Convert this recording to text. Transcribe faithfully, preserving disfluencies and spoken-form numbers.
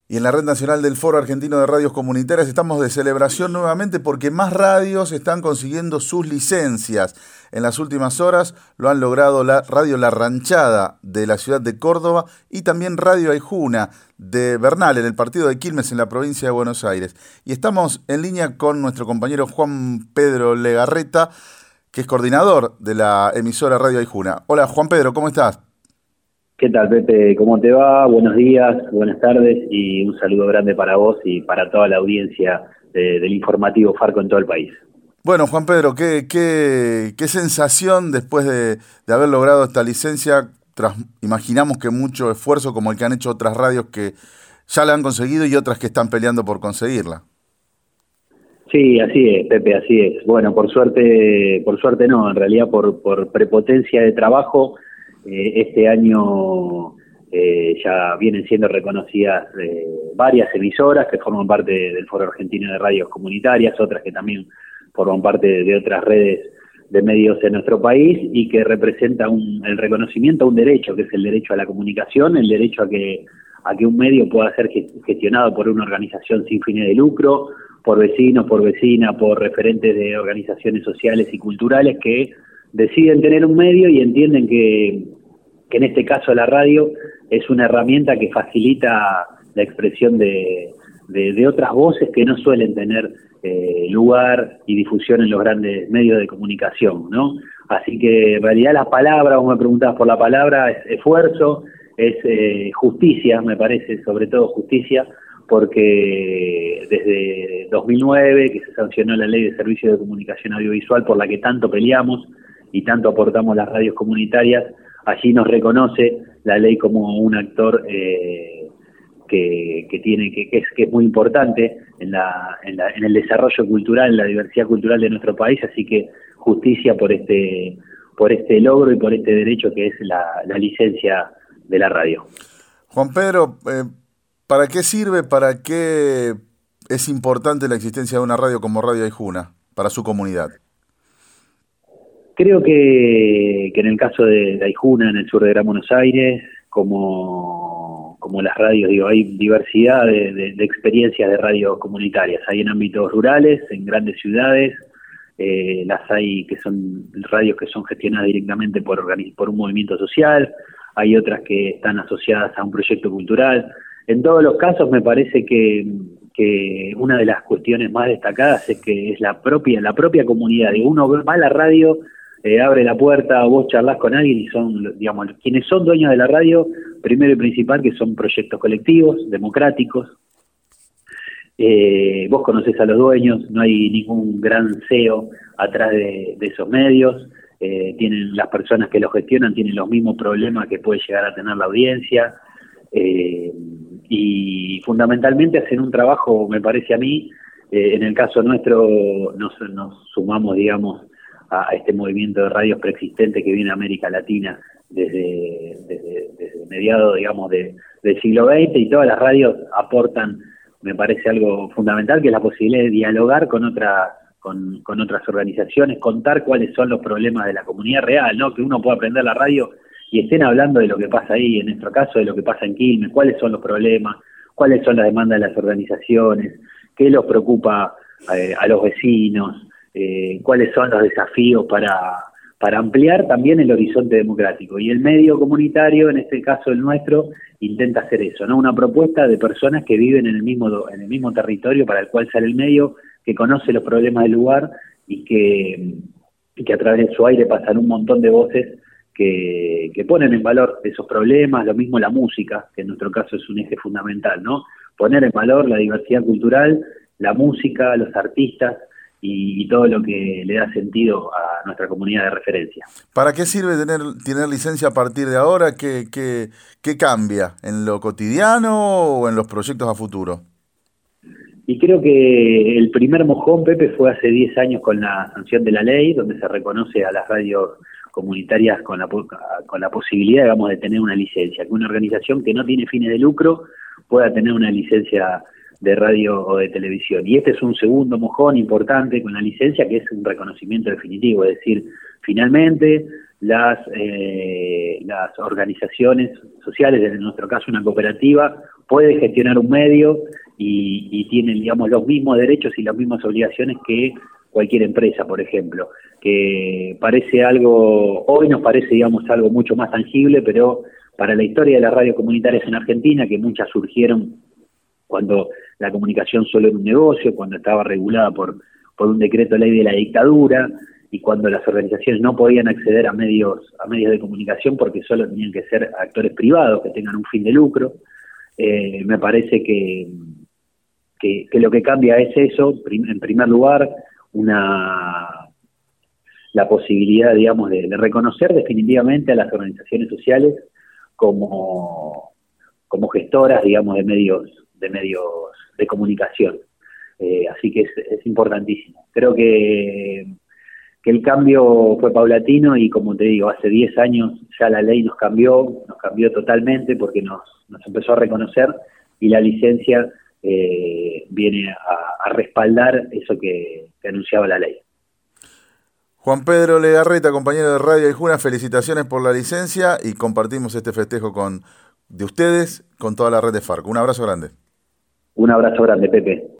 Y en la Red Nacional del Foro Argentino de Radios Comunitarias estamos de celebración nuevamente porque más radios están consiguiendo sus licencias. En las últimas horas lo han logrado la Radio La Ranchada de la ciudad de Córdoba y también Radio Aijuna de Bernal, en el partido de Quilmes, en la provincia de Buenos Aires. Y estamos en línea con nuestro compañero Juan Pedro Legarreta, que es coordinador de la emisora Radio Aijuna. Hola Juan Pedro, ¿cómo estás? ¿Qué tal, Pepe? ¿Cómo te va? Buenos días, buenas tardes y un saludo grande para vos y para toda la audiencia de, del informativo Farco en todo el país. Bueno, Juan Pedro, ¿qué, qué, qué sensación después de, de haber logrado esta licencia? Tras, imaginamos que mucho esfuerzo como el que han hecho otras radios que ya la han conseguido y otras que están peleando por conseguirla. Sí, así es, Pepe, así es. Bueno, por suerte, por suerte no, en realidad por, por prepotencia de trabajo. Eh, este año eh, ya vienen siendo reconocidas eh, varias emisoras que forman parte del Foro Argentino de Radios Comunitarias, otras que también forman parte de otras redes de medios en nuestro país y que representa un, el reconocimiento a un derecho, que es el derecho a la comunicación, el derecho a que, a que un medio pueda ser gestionado por una organización sin fines de lucro, por vecinos, por vecinas, por referentes de organizaciones sociales y culturales que deciden tener un medio y entienden que, que en este caso la radio es una herramienta que facilita la expresión de, de, de otras voces que no suelen tener eh, lugar y difusión en los grandes medios de comunicación, ¿no? Así que en realidad la palabra, vos me preguntabas por la palabra, es esfuerzo, es eh, justicia, me parece, sobre todo justicia, porque desde dos mil nueve, que se sancionó la Ley de Servicios de Comunicación Audiovisual por la que tanto peleamos, y tanto aportamos las radios comunitarias, allí nos reconoce la ley como un actor eh, que, que tiene que, que es que es muy importante en la, en la en el desarrollo cultural, en la diversidad cultural de nuestro país, así que justicia por este por este logro y por este derecho que es la, la licencia de la radio. Juan Pedro, eh, ¿para qué sirve, para qué es importante la existencia de una radio como Radio Aijuna para su comunidad? Creo que, que en el caso de, de Aijuna, en el sur de Gran Buenos Aires, como, como las radios, digo, hay diversidad de, de, de experiencias de radios comunitarias. Hay en ámbitos rurales, en grandes ciudades, eh, las hay que son radios que son gestionadas directamente por, por un movimiento social, hay otras que están asociadas a un proyecto cultural. En todos los casos me parece que, que una de las cuestiones más destacadas es que es la propia, la propia comunidad. Digo, uno va a la radio, Eh, abre la puerta, vos charlás con alguien y son, digamos, quienes son dueños de la radio, primero y principal que son proyectos colectivos, democráticos. Eh, vos conocés a los dueños, no hay ningún gran C E O atrás de, de esos medios, eh, tienen las personas que los gestionan, tienen los mismos problemas que puede llegar a tener la audiencia, eh, y fundamentalmente hacen un trabajo, me parece a mí, eh, en el caso nuestro nos, nos sumamos, digamos, a este movimiento de radios preexistente que viene a América Latina desde, desde, desde mediados, digamos, de, del siglo veinte, y todas las radios aportan, me parece, algo fundamental, que es la posibilidad de dialogar con otras con, con otras organizaciones, contar cuáles son los problemas de la comunidad real, ¿no? Que uno pueda aprender la radio y estén hablando de lo que pasa ahí, en nuestro caso de lo que pasa en Quilmes, cuáles son los problemas, cuáles son las demandas de las organizaciones, qué los preocupa eh, a los vecinos, Eh, cuáles son los desafíos para, para ampliar también el horizonte democrático. Y el medio comunitario, en este caso el nuestro, intenta hacer eso, ¿no? Una propuesta de personas que viven en el mismo en el mismo territorio para el cual sale el medio, que conoce los problemas del lugar y que, y que a través de su aire pasan un montón de voces que, que ponen en valor esos problemas, lo mismo la música, que en nuestro caso es un eje fundamental, ¿no? Poner en valor la diversidad cultural, la música, los artistas, y todo lo que le da sentido a nuestra comunidad de referencia. ¿Para qué sirve tener tener licencia a partir de ahora? ¿Qué, qué, qué cambia? ¿En lo cotidiano o en los proyectos a futuro? Y creo que el primer mojón, Pepe, fue hace diez años con la sanción de la ley, donde se reconoce a las radios comunitarias con la, con la posibilidad, digamos, de tener una licencia, que una organización que no tiene fines de lucro pueda tener una licencia de radio o de televisión. Y este es un segundo mojón importante con la licencia, que es un reconocimiento definitivo, es decir, finalmente las, eh, las organizaciones sociales, en nuestro caso una cooperativa, puede gestionar un medio y, y tiene, digamos, los mismos derechos y las mismas obligaciones que cualquier empresa, por ejemplo, que parece algo, hoy nos parece, digamos, algo mucho más tangible, pero para la historia de las radios comunitarias en Argentina, que muchas surgieron cuando la comunicación solo era un negocio, cuando estaba regulada por, por un decreto ley de la dictadura, y cuando las organizaciones no podían acceder a medios, a medios de comunicación porque solo tenían que ser actores privados que tengan un fin de lucro, eh, me parece que, que, que lo que cambia es eso, prim, en primer lugar, una la posibilidad, digamos, de, de reconocer definitivamente a las organizaciones sociales como, como gestoras, digamos, de medios de medios de comunicación. Eh, así que es, es importantísimo. Creo que, que el cambio fue paulatino y, como te digo, hace diez años ya la ley nos cambió, nos cambió totalmente porque nos, nos empezó a reconocer y la licencia eh, viene a, a respaldar eso que, que anunciaba la ley. Juan Pedro Legarreta, compañero de Radio Aijuna, felicitaciones por la licencia y compartimos este festejo con de ustedes con toda la red de Farco. Un abrazo grande. Un abrazo grande, Pepe.